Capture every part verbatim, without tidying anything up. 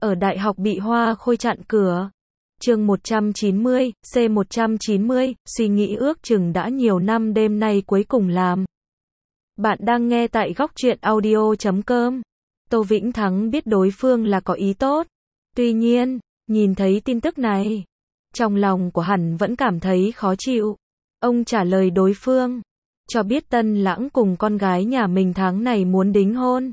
ở đại học bị Hoa Khôi chặn cửa. Chương một trăm chín mươi, C một trăm chín mươi, suy nghĩ ước chừng đã nhiều năm đêm nay cuối cùng làm. Bạn đang nghe tại góc truyện audio chấm com. Tô Vĩnh Thắng biết đối phương là có ý tốt. Tuy nhiên, nhìn thấy tin tức này, trong lòng của hắn vẫn cảm thấy khó chịu. Ông trả lời đối phương, cho biết Tân Lãng cùng con gái nhà mình tháng này muốn đính hôn.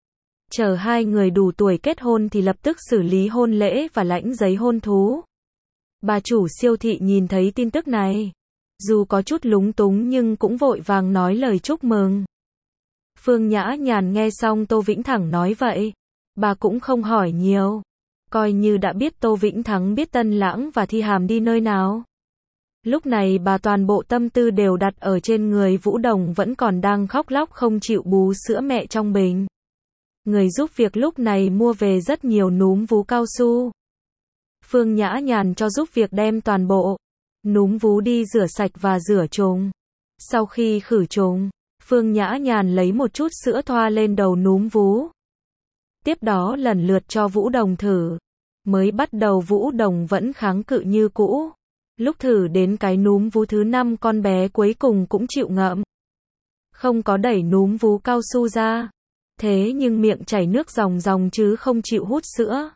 Chờ hai người đủ tuổi kết hôn thì lập tức xử lý hôn lễ và lãnh giấy hôn thú. Bà chủ siêu thị nhìn thấy tin tức này, dù có chút lúng túng nhưng cũng vội vàng nói lời chúc mừng. Phương Nhã Nhàn nghe xong Tô Vĩnh Thắng nói vậy, bà cũng không hỏi nhiều, coi như đã biết Tô Vĩnh Thắng biết Tân Lãng và Thi Hàm đi nơi nào. Lúc này bà toàn bộ tâm tư đều đặt ở trên người Vũ Đồng vẫn còn đang khóc lóc không chịu bú sữa mẹ trong bình. Người giúp việc lúc này mua về rất nhiều núm vú cao su. Phương Nhã Nhàn cho giúp việc đem toàn bộ núm vú đi rửa sạch và rửa trùng. Sau khi khử trùng, Phương Nhã Nhàn lấy một chút sữa thoa lên đầu núm vú. Tiếp đó lần lượt cho Vũ Đồng thử. Mới bắt đầu Vũ Đồng vẫn kháng cự như cũ. Lúc thử đến cái núm vú thứ năm con bé cuối cùng cũng chịu ngậm. Không có đẩy núm vú cao su ra. Thế nhưng miệng chảy nước ròng ròng chứ không chịu hút sữa.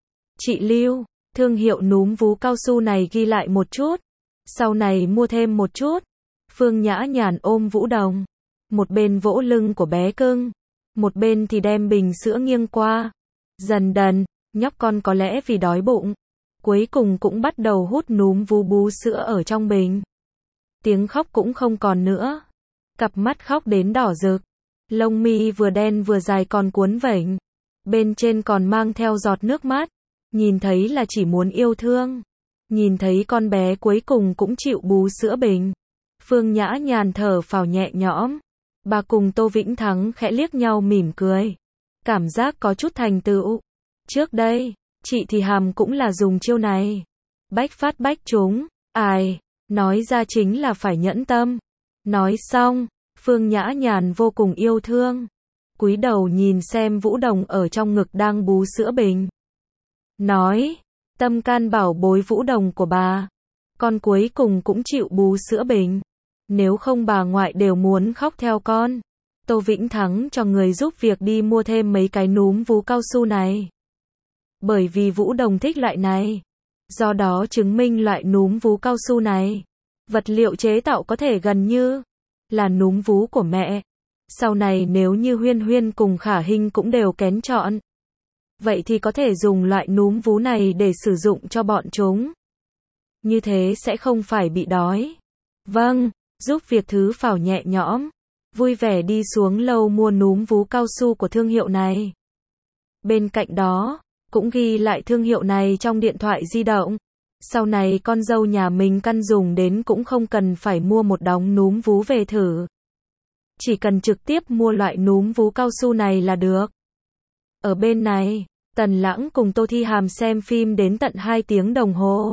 Chị Lưu, thương hiệu núm vú cao su này ghi lại một chút. Sau này mua thêm một chút. Phương Nhã Nhàn ôm Vũ Đồng. Một bên vỗ lưng của bé cưng. Một bên thì đem bình sữa nghiêng qua. Dần dần, nhóc con có lẽ vì đói bụng. Cuối cùng cũng bắt đầu hút núm vú bú sữa ở trong bình. Tiếng khóc cũng không còn nữa. Cặp mắt khóc đến đỏ rực. Lông mi vừa đen vừa dài còn cuốn vểnh. Bên trên còn mang theo giọt nước mắt. Nhìn thấy là chỉ muốn yêu thương. Nhìn thấy con bé cuối cùng cũng chịu bú sữa bình. Phương Nhã Nhàn thở phào nhẹ nhõm. Bà cùng Tô Vĩnh Thắng khẽ liếc nhau mỉm cười. Cảm giác có chút thành tựu. Trước đây, chị Thì Hàm cũng là dùng chiêu này. Bách phát bách trúng. Ai, nói ra chính là phải nhẫn tâm. Nói xong, Phương Nhã Nhàn vô cùng yêu thương. Cúi đầu nhìn xem Vũ Đồng ở trong ngực đang bú sữa bình. Nói, tâm can bảo bối Vũ Đồng của bà. Con cuối cùng cũng chịu bú sữa bình. Nếu không bà ngoại đều muốn khóc theo con. Tô Vĩnh Thắng cho người giúp việc đi mua thêm mấy cái núm vú cao su này. Bởi vì Vũ Đồng thích loại này. Do đó chứng minh loại núm vú cao su này. Vật liệu chế tạo có thể gần như là núm vú của mẹ. Sau này nếu như Huyên Huyên cùng Khả Hinh cũng đều kén chọn. Vậy thì có thể dùng loại núm vú này để sử dụng cho bọn chúng. Như thế sẽ không phải bị đói. Vâng, giúp việc thứ phào nhẹ nhõm. Vui vẻ đi xuống lầu mua núm vú cao su của thương hiệu này. Bên cạnh đó, cũng ghi lại thương hiệu này trong điện thoại di động. Sau này con dâu nhà mình căn dùng đến cũng không cần phải mua một đống núm vú về thử. Chỉ cần trực tiếp mua loại núm vú cao su này là được. Ở bên này, Tần Lãng cùng Tô Thi Hàm xem phim đến tận hai tiếng đồng hồ.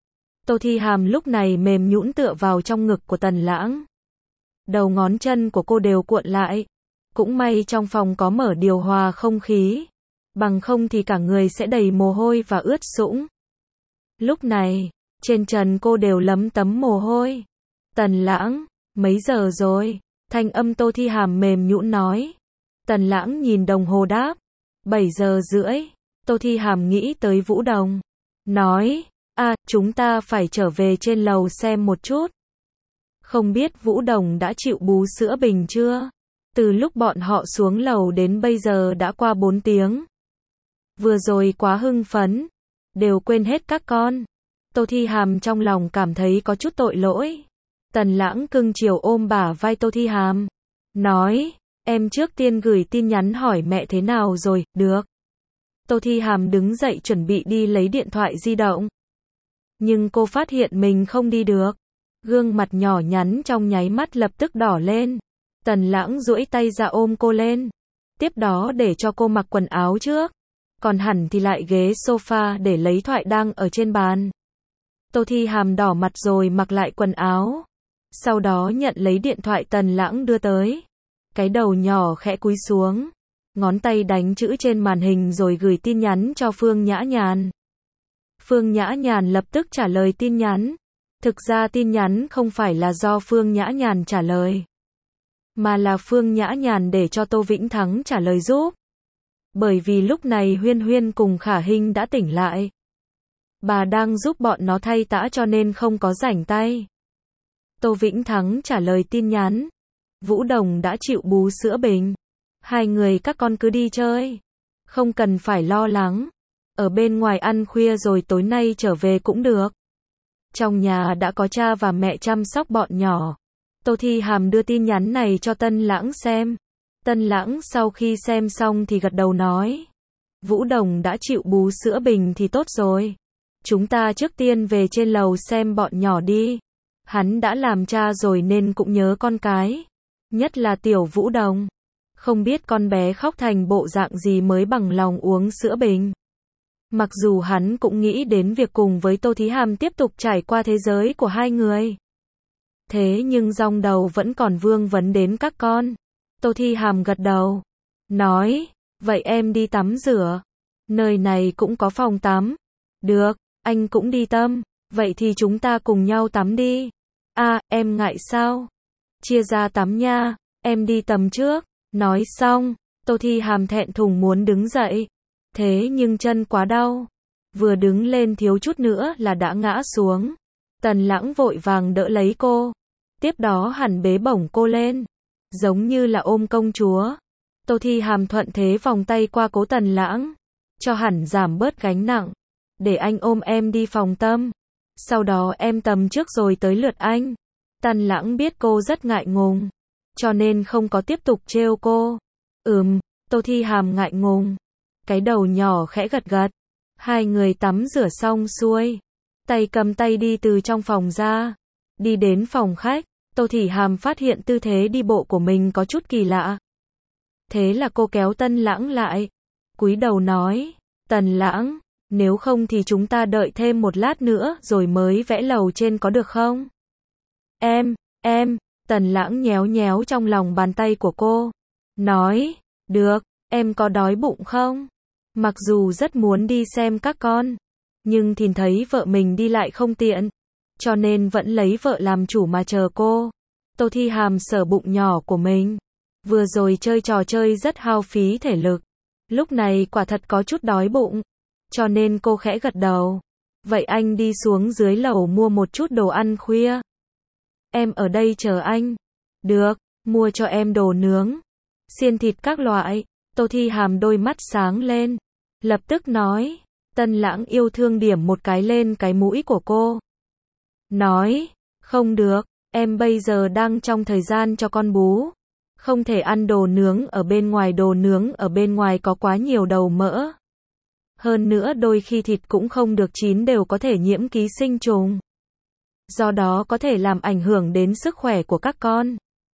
Tô Thi Hàm lúc này mềm nhũn tựa vào trong ngực của Tần Lãng. Đầu ngón chân của cô đều cuộn lại. Cũng may trong phòng có mở điều hòa không khí. Bằng không thì cả người sẽ đầy mồ hôi và ướt sũng. Lúc này, trên trần cô đều lấm tấm mồ hôi. Tần Lãng, mấy giờ rồi? Thanh âm Tô Thi Hàm mềm nhũn nói. Tần Lãng nhìn đồng hồ đáp. bảy giờ rưỡi. Tô Thi Hàm nghĩ tới Vũ Đồng. Nói, à, chúng ta phải trở về trên lầu xem một chút. Không biết Vũ Đồng đã chịu bú sữa bình chưa? Từ lúc bọn họ xuống lầu đến bây giờ đã qua bốn tiếng. Vừa rồi quá hưng phấn. Đều quên hết các con. Tô Thi Hàm trong lòng cảm thấy có chút tội lỗi. Tần Lãng cưng chiều ôm bả vai Tô Thi Hàm. Nói, em trước tiên gửi tin nhắn hỏi mẹ thế nào rồi, được. Tô Thi Hàm đứng dậy chuẩn bị đi lấy điện thoại di động. Nhưng cô phát hiện mình không đi được. Gương mặt nhỏ nhắn trong nháy mắt lập tức đỏ lên. Tần Lãng duỗi tay ra ôm cô lên. Tiếp đó để cho cô mặc quần áo trước. Còn hẳn thì lại ghế sofa để lấy thoại đang ở trên bàn. Tô Thi Hàm đỏ mặt rồi mặc lại quần áo. Sau đó nhận lấy điện thoại Tần Lãng đưa tới. Cái đầu nhỏ khẽ cúi xuống. ngón tay đánh chữ trên màn hình rồi gửi tin nhắn cho Phương Nhã Nhàn. Phương Nhã Nhàn lập tức trả lời tin nhắn. Thực ra tin nhắn không phải là do Phương Nhã Nhàn trả lời, mà là Phương Nhã Nhàn để cho Tô Vĩnh Thắng trả lời giúp. Bởi vì lúc này Huyên Huyên cùng Khả Hinh đã tỉnh lại. Bà đang giúp bọn nó thay tã cho nên không có rảnh tay. Tô Vĩnh Thắng trả lời tin nhắn. Vũ Đồng đã chịu bú sữa bình. Hai người các con cứ đi chơi. Không cần phải lo lắng. Ở bên ngoài ăn khuya rồi tối nay trở về cũng được. Trong nhà đã có cha và mẹ chăm sóc bọn nhỏ. Tô Thi Hàm đưa tin nhắn này cho Tân Lãng xem. Tân Lãng sau khi xem xong thì gật đầu nói. Vũ Đồng đã chịu bú sữa bình thì tốt rồi. Chúng ta trước tiên về trên lầu xem bọn nhỏ đi. Hắn đã làm cha rồi nên cũng nhớ con cái. Nhất là tiểu Vũ Đồng. Không biết con bé khóc thành bộ dạng gì mới bằng lòng uống sữa bình. Mặc dù hắn cũng nghĩ đến việc cùng với Tô Thí Hàm tiếp tục trải qua thế giới của hai người. Thế nhưng trong đầu vẫn còn vương vấn đến các con. Tô Thi Hàm gật đầu. Nói, vậy em đi tắm rửa. Nơi này cũng có phòng tắm. Được, anh cũng đi Tâm. Vậy thì chúng ta cùng nhau tắm đi. À, em ngại sao? Chia ra tắm nha, em đi tắm trước. Nói xong, Tô Thi Hàm thẹn thùng muốn đứng dậy. Thế nhưng chân quá đau. Vừa đứng lên thiếu chút nữa là đã ngã xuống. Tần Lãng vội vàng đỡ lấy cô. Tiếp đó hẳn bế bổng cô lên. Giống như là ôm công chúa. Tô Thi Hàm thuận thế vòng tay qua cố Tần Lãng. Cho hẳn giảm bớt gánh nặng. Để anh ôm em đi phòng Tâm. Sau đó em tầm trước rồi tới lượt anh. Tần Lãng biết cô rất ngại ngùng. Cho nên không có tiếp tục trêu cô. Ừm, Tô Thi Hàm ngại ngùng. Cái đầu nhỏ khẽ gật gật. Hai người tắm rửa xong xuôi. Tay cầm tay đi từ trong phòng ra. Đi đến phòng khách. Tô Thị Hàm phát hiện tư thế đi bộ của mình có chút kỳ lạ. Thế là cô kéo Tân Lãng lại. Cúi đầu nói. Tần Lãng, nếu không thì chúng ta đợi thêm một lát nữa rồi mới vẽ lầu trên có được không? Em, em, Tần Lãng nhéo nhéo trong lòng bàn tay của cô. Nói, được, em có đói bụng không? Mặc dù rất muốn đi xem các con, nhưng Thìn thấy vợ mình đi lại không tiện, cho nên vẫn lấy vợ làm chủ mà chờ cô. Tô Thi Hàm sờ bụng nhỏ của mình. Vừa rồi chơi trò chơi rất hao phí thể lực. Lúc này quả thật có chút đói bụng. Cho nên cô khẽ gật đầu. Vậy anh đi xuống dưới lầu mua một chút đồ ăn khuya. Em ở đây chờ anh. Được, mua cho em đồ nướng. Xiên thịt các loại. Tô Thi Hàm đôi mắt sáng lên. Lập tức nói. Tân Lãng yêu thương điểm một cái lên cái mũi của cô. Nói. Không được, em bây giờ đang trong thời gian cho con bú. Không thể ăn đồ nướng ở bên ngoài, đồ nướng ở bên ngoài có quá nhiều dầu mỡ. Hơn nữa đôi khi thịt cũng không được chín đều có thể nhiễm ký sinh trùng. Do đó có thể làm ảnh hưởng đến sức khỏe của các con.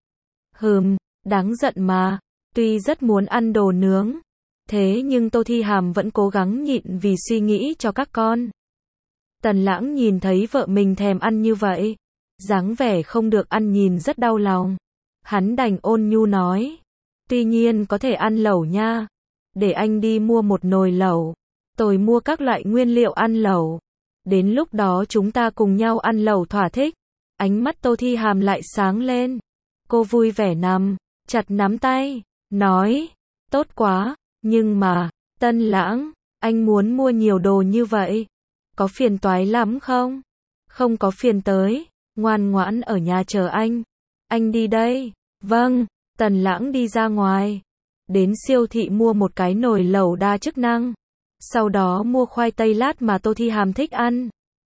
Hừm, đáng giận mà. Tuy rất muốn ăn đồ nướng. Thế nhưng Tô Thi Hàm vẫn cố gắng nhịn vì suy nghĩ cho các con. Tần Lãng nhìn thấy vợ mình thèm ăn như vậy. Dáng vẻ không được ăn nhìn rất đau lòng. Hắn đành ôn nhu nói. Tuy nhiên có thể ăn lẩu nha. Để anh đi mua một nồi lẩu. Tôi mua các loại nguyên liệu ăn lẩu. Đến lúc đó chúng ta cùng nhau ăn lẩu thỏa thích. Ánh mắt Tô Thi Hàm lại sáng lên. Cô vui vẻ nằm, chặt nắm tay, nói. Tốt quá, nhưng mà, Tân Lãng, anh muốn mua nhiều đồ như vậy. Có phiền toái lắm không? Không có phiền tới, ngoan ngoãn ở nhà chờ anh. Anh đi đây. Vâng, Tần Lãng đi ra ngoài. Đến siêu thị mua một cái nồi lẩu đa chức năng. Sau đó mua khoai tây lát mà Tô Thi Hàm thích ăn.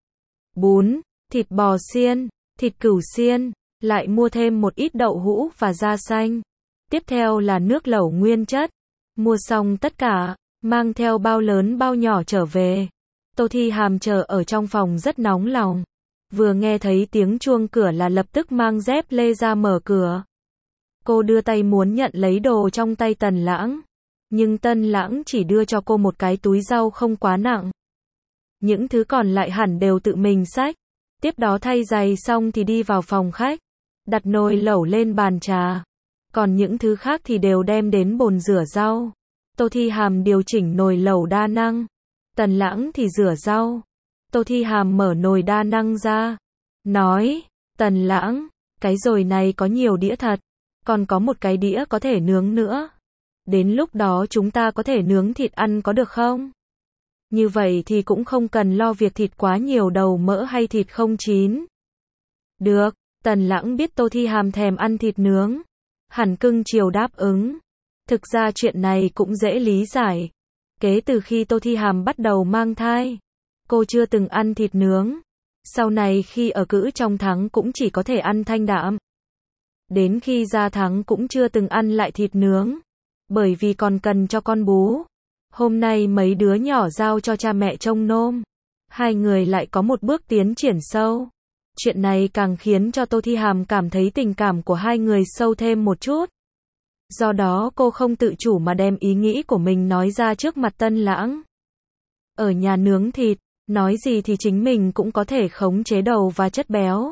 Bún, thịt bò xiên, thịt cừu xiên. Lại mua thêm một ít đậu hũ và da xanh. Tiếp theo là nước lẩu nguyên chất. Mua xong tất cả, mang theo bao lớn bao nhỏ trở về. Tô Thi Hàm chờ ở trong phòng rất nóng lòng. Vừa nghe thấy tiếng chuông cửa là lập tức mang dép lê ra mở cửa. Cô đưa tay muốn nhận lấy đồ trong tay Tần Lãng. Nhưng Tân Lãng chỉ đưa cho cô một cái túi rau không quá nặng. Những thứ còn lại hẳn đều tự mình xách. Tiếp đó thay giày xong thì đi vào phòng khách. Đặt nồi lẩu lên bàn trà. Còn những thứ khác thì đều đem đến bồn rửa rau. Tô Thi Hàm điều chỉnh nồi lẩu đa năng. Tần Lãng thì rửa rau. Tô Thi Hàm mở nồi đa năng ra. Nói, Tần Lãng, cái dồi này có nhiều đĩa thật. Còn có một cái đĩa có thể nướng nữa. Đến lúc đó chúng ta có thể nướng thịt ăn có được không? Như vậy thì cũng không cần lo việc thịt quá nhiều đầu mỡ hay thịt không chín. Được, Tần Lãng biết Tô Thi Hàm thèm ăn thịt nướng. Hẳn cưng chiều đáp ứng. Thực ra chuyện này cũng dễ lý giải. Kể từ khi Tô Thi Hàm bắt đầu mang thai, cô chưa từng ăn thịt nướng. Sau này khi ở cữ trong tháng cũng chỉ có thể ăn thanh đạm. Đến khi ra tháng cũng chưa từng ăn lại thịt nướng. Bởi vì còn cần cho con bú. Hôm nay mấy đứa nhỏ giao cho cha mẹ trông nom. Hai người lại có một bước tiến triển sâu. Chuyện này càng khiến cho Tô Thi Hàm cảm thấy tình cảm của hai người sâu thêm một chút. Do đó cô không tự chủ mà đem ý nghĩ của mình nói ra trước mặt Tân Lãng. Ở nhà nướng thịt, nói gì thì chính mình cũng có thể khống chế đầu và chất béo.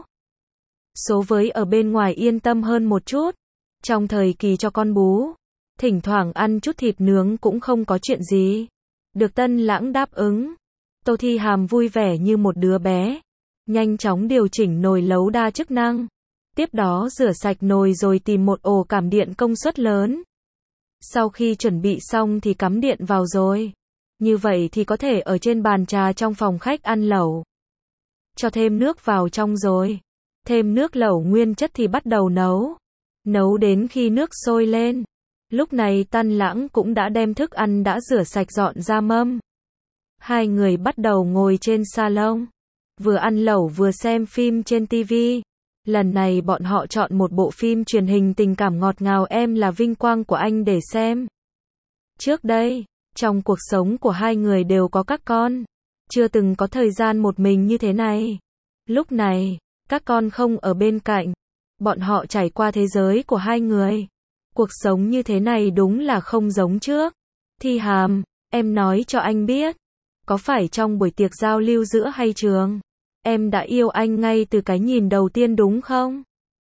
Số với ở bên ngoài yên tâm hơn một chút. Trong thời kỳ cho con bú, thỉnh thoảng ăn chút thịt nướng cũng không có chuyện gì. Được Tân Lãng đáp ứng. Tô Thi Hàm vui vẻ như một đứa bé. Nhanh chóng điều chỉnh nồi lấu đa chức năng. Tiếp đó rửa sạch nồi rồi tìm một ổ cảm điện công suất lớn. Sau khi chuẩn bị xong thì cắm điện vào rồi. Như vậy thì có thể ở trên bàn trà trong phòng khách ăn lẩu. Cho thêm nước vào trong rồi. Thêm nước lẩu nguyên chất thì bắt đầu nấu. Nấu đến khi nước sôi lên. Lúc này Tân Lãng cũng đã đem thức ăn đã rửa sạch dọn ra mâm. Hai người bắt đầu ngồi trên salon. Vừa ăn lẩu vừa xem phim trên tivi. Lần này bọn họ chọn một bộ phim truyền hình tình cảm ngọt ngào Em là vinh quang của anh để xem. Trước đây, trong cuộc sống của hai người đều có các con. Chưa từng có thời gian một mình như thế này. Lúc này, các con không ở bên cạnh. Bọn họ trải qua thế giới của hai người. Cuộc sống như thế này đúng là không giống trước. Thi Hàm, em nói cho anh biết. Có phải trong buổi tiệc giao lưu giữa hay trường, em đã yêu anh ngay từ cái nhìn đầu tiên đúng không?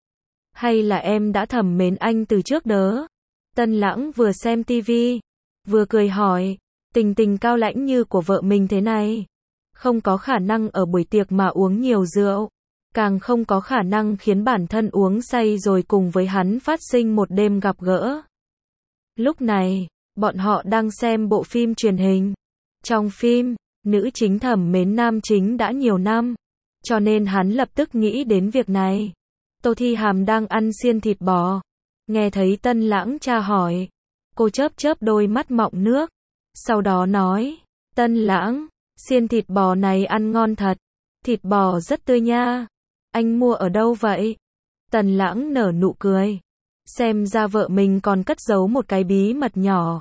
Hay là em đã thầm mến anh từ trước đó? Tân Lãng vừa xem tivi, vừa cười hỏi, tình tình cao lãnh như của vợ mình thế này. Không có khả năng ở buổi tiệc mà uống nhiều rượu. Càng không có khả năng khiến bản thân uống say rồi cùng với hắn phát sinh một đêm gặp gỡ. Lúc này, bọn họ đang xem bộ phim truyền hình. Trong phim, nữ chính thầm mến nam chính đã nhiều năm. Cho nên hắn lập tức nghĩ đến việc này. Tô Thi Hàm đang ăn xiên thịt bò. Nghe thấy Tân Lãng tra hỏi. Cô chớp chớp đôi mắt mọng nước. Sau đó nói, Tân Lãng, xiên thịt bò này ăn ngon thật. Thịt bò rất tươi nha. Anh mua ở đâu vậy? Tần Lãng nở nụ cười. Xem ra vợ mình còn cất giấu một cái bí mật nhỏ.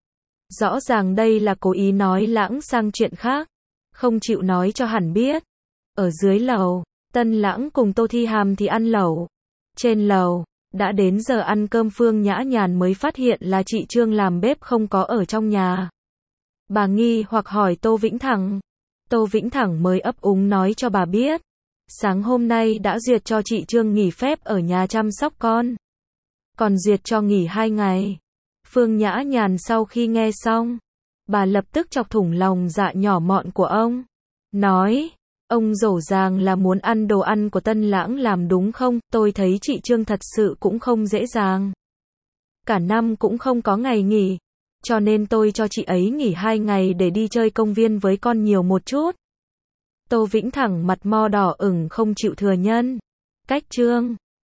Rõ ràng đây là cố ý nói Lãng sang chuyện khác. Không chịu nói cho hắn biết. Ở dưới lầu, Tân Lãng cùng Tô Thi Hàm thì ăn lẩu. Trên lầu, đã đến giờ ăn cơm Phương Nhã Nhàn mới phát hiện là chị Trương làm bếp không có ở trong nhà. Bà nghi hoặc hỏi Tô Vĩnh Thẳng. Tô Vĩnh Thẳng mới ấp úng nói cho bà biết. Sáng hôm nay đã duyệt cho chị Trương nghỉ phép ở nhà chăm sóc con. Còn duyệt cho nghỉ hai ngày. Phương Nhã Nhàn sau khi nghe xong, bà lập tức chọc thủng lòng dạ nhỏ mọn của ông. Nói, ông dỗ dàng là muốn ăn đồ ăn của Tân Lãng làm đúng không? Tôi thấy chị Trương thật sự cũng không dễ dàng. Cả năm cũng không có ngày nghỉ. Cho nên tôi cho chị ấy nghỉ hai ngày để đi chơi công viên với con nhiều một chút. Tô Vĩnh Thẳng mặt mo đỏ ửng không chịu thừa nhận. Cách Trương